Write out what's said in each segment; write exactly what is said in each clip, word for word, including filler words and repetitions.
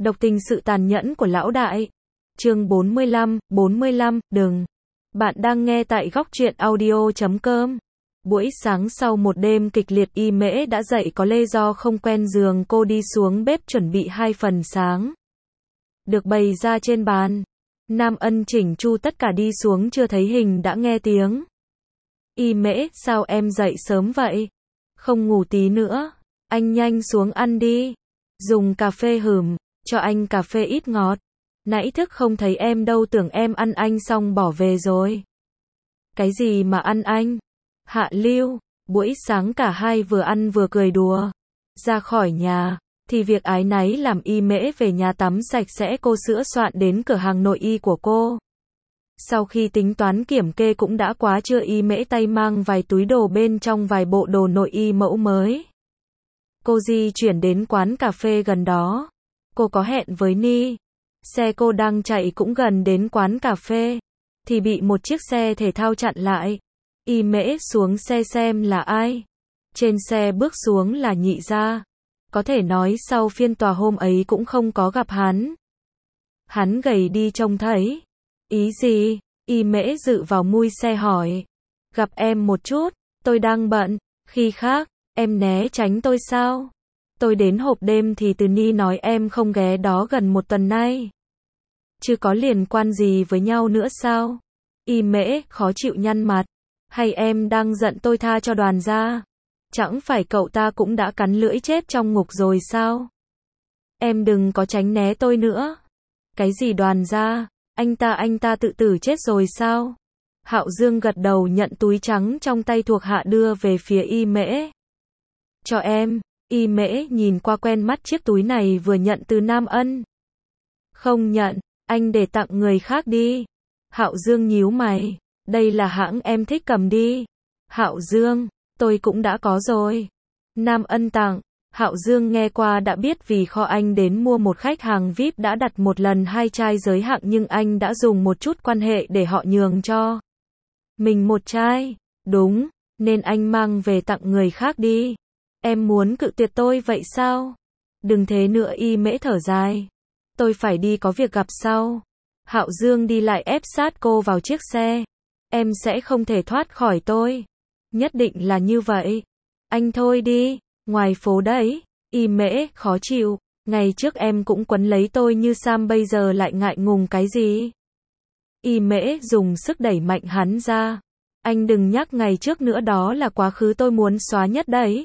Độc tình sự tàn nhẫn của lão đại. Chương bốn mươi lăm, bốn mươi lăm, đừng. Bạn đang nghe tại góc truyện audio chấm com. Buổi sáng sau một đêm kịch liệt, Y Mễ đã dậy có lê do không quen giường, cô đi xuống bếp chuẩn bị hai phần sáng. Được bày ra trên bàn. Nam Ân chỉnh chu tất cả đi xuống chưa thấy hình đã nghe tiếng. Y Mễ, sao em dậy sớm vậy? Không ngủ tí nữa. Anh nhanh xuống ăn đi. Dùng cà phê hửm, cho anh cà phê ít ngọt. Nãy thức không thấy em đâu, tưởng em ăn anh xong bỏ về rồi. Cái gì mà ăn anh? Hạ lưu, buổi sáng cả hai vừa ăn vừa cười đùa. Ra khỏi nhà, thì việc ái náy làm Y Mễ về nhà tắm sạch sẽ, cô sửa soạn đến cửa hàng nội y của cô. Sau khi tính toán kiểm kê cũng đã quá trưa, Y Mễ tay mang vài túi đồ, bên trong vài bộ đồ nội y mẫu mới. Cô di chuyển đến quán cà phê gần đó. Cô có hẹn với Ni. Xe cô đang chạy cũng gần đến quán cà phê, thì bị một chiếc xe thể thao chặn lại. Y Mễ xuống xe xem là ai. Trên xe bước xuống là Nhị Gia. Có thể nói sau phiên tòa hôm ấy cũng không có gặp hắn. Hắn gầy đi trông thấy. Ý gì? Y Mễ dự vào mui xe hỏi. Gặp em một chút, tôi đang bận. Khi khác, em né tránh tôi sao? Tôi đến hộp đêm thì từ Ni nói em không ghé đó gần một tuần nay. Chứ có liên quan gì với nhau nữa sao? Y Mễ khó chịu nhăn mặt. Hay em đang giận tôi tha cho Đoàn gia? Chẳng phải cậu ta cũng đã cắn lưỡi chết trong ngục rồi sao? Em đừng có tránh né tôi nữa. Cái gì Đoàn gia? Anh ta anh ta tự tử chết rồi sao? Hạo Dương gật đầu nhận túi trắng trong tay thuộc hạ đưa về phía Y Mễ. Cho em. Y Mễ nhìn qua quen mắt chiếc túi này vừa nhận từ Nam Ân. Không nhận, anh để tặng người khác đi. Hạo Dương nhíu mày. Đây là hãng em thích, cầm đi. Hạo Dương, tôi cũng đã có rồi. Nam Ân tặng. Hạo Dương nghe qua đã biết vì kho anh đến mua một khách hàng vi ai pi đã đặt một lần hai chai giới hạn, nhưng anh đã dùng một chút quan hệ để họ nhường cho mình một chai. Đúng, nên anh mang về tặng người khác đi. Em muốn cự tuyệt tôi vậy sao? Đừng thế nữa, Y Mễ thở dài. Tôi phải đi có việc, gặp sau. Hạo Dương đi lại ép sát cô vào chiếc xe. Em sẽ không thể thoát khỏi tôi. Nhất định là như vậy. Anh thôi đi, ngoài phố đấy. Y Mễ khó chịu. Ngày trước em cũng quấn lấy tôi như Sam, bây giờ lại ngại ngùng cái gì? Y Mễ dùng sức đẩy mạnh hắn ra. Anh đừng nhắc ngày trước nữa, đó là quá khứ tôi muốn xóa nhất đấy.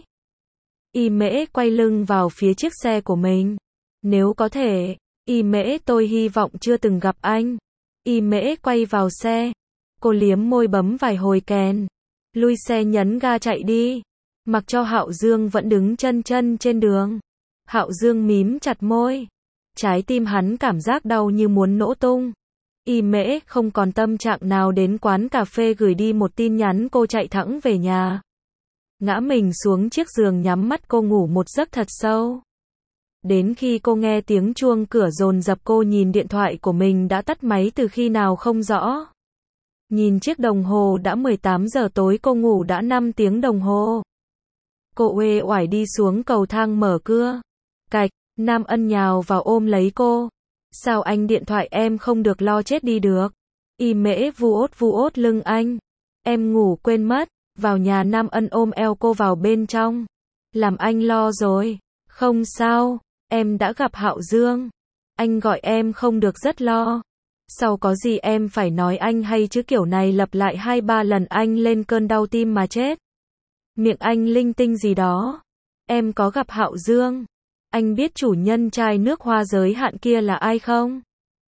Y Mễ quay lưng vào phía chiếc xe của mình. Nếu có thể, Y Mễ, tôi hy vọng chưa từng gặp anh. Y Mễ quay vào xe. Cô liếm môi bấm vài hồi kèn. Lui xe nhấn ga chạy đi. Mặc cho Hạo Dương vẫn đứng chân chân trên đường. Hạo Dương mím chặt môi. Trái tim hắn cảm giác đau như muốn nổ tung. Y Mễ không còn tâm trạng nào đến quán cà phê, gửi đi một tin nhắn, cô chạy thẳng về nhà. Ngã mình xuống chiếc giường, nhắm mắt cô ngủ một giấc thật sâu. Đến khi cô nghe tiếng chuông cửa dồn dập, cô nhìn điện thoại của mình đã tắt máy từ khi nào không rõ. Nhìn chiếc đồng hồ đã mười tám giờ tối, cô ngủ đã năm tiếng đồng hồ. Cô uể oải đi xuống cầu thang, mở cửa. Cạch, Nam Ân nhào vào ôm lấy cô. Sao anh, điện thoại em không được lo chết đi được. Y Mễ vu ốt vu ốt lưng anh. Em ngủ quên mất. Vào nhà, Nam Ân ôm eo cô vào bên trong. Làm anh lo rồi. Không sao, em đã gặp Hạo Dương. Anh gọi em không được rất lo. Sau có gì em phải nói anh hay chứ, kiểu này lặp lại hai ba lần anh lên cơn đau tim mà chết. Miệng anh linh tinh gì đó. Em có gặp Hạo Dương. Anh biết chủ nhân chai nước hoa giới hạn kia là ai không?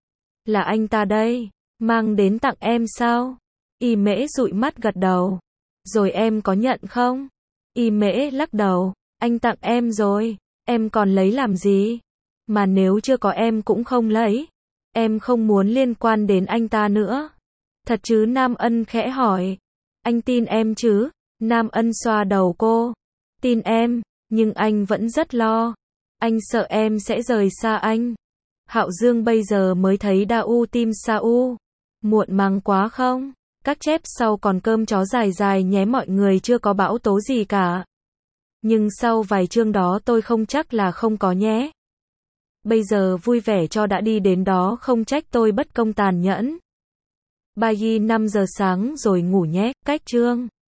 Là anh ta đây. Mang đến tặng em sao? Y Mễ dụi mắt gật đầu. Rồi em có nhận không? Y Mễ lắc đầu. Anh tặng em rồi. Em còn lấy làm gì? Mà nếu chưa có em cũng không lấy. Em không muốn liên quan đến anh ta nữa. Thật chứ? Nam Ân khẽ hỏi. Anh tin em chứ? Nam Ân xoa đầu cô. Tin em, nhưng anh vẫn rất lo. Anh sợ em sẽ rời xa anh. Hạo Dương bây giờ mới thấy đau u tim sa u. Muộn màng quá không? Các chép sau còn cơm chó dài dài nhé, mọi người chưa có bão tố gì cả. Nhưng sau vài chương đó tôi không chắc là không có nhé. Bây giờ vui vẻ cho đã đi đến đó, không trách tôi bất công tàn nhẫn. Bye năm giờ sáng rồi ngủ nhé, cách chương.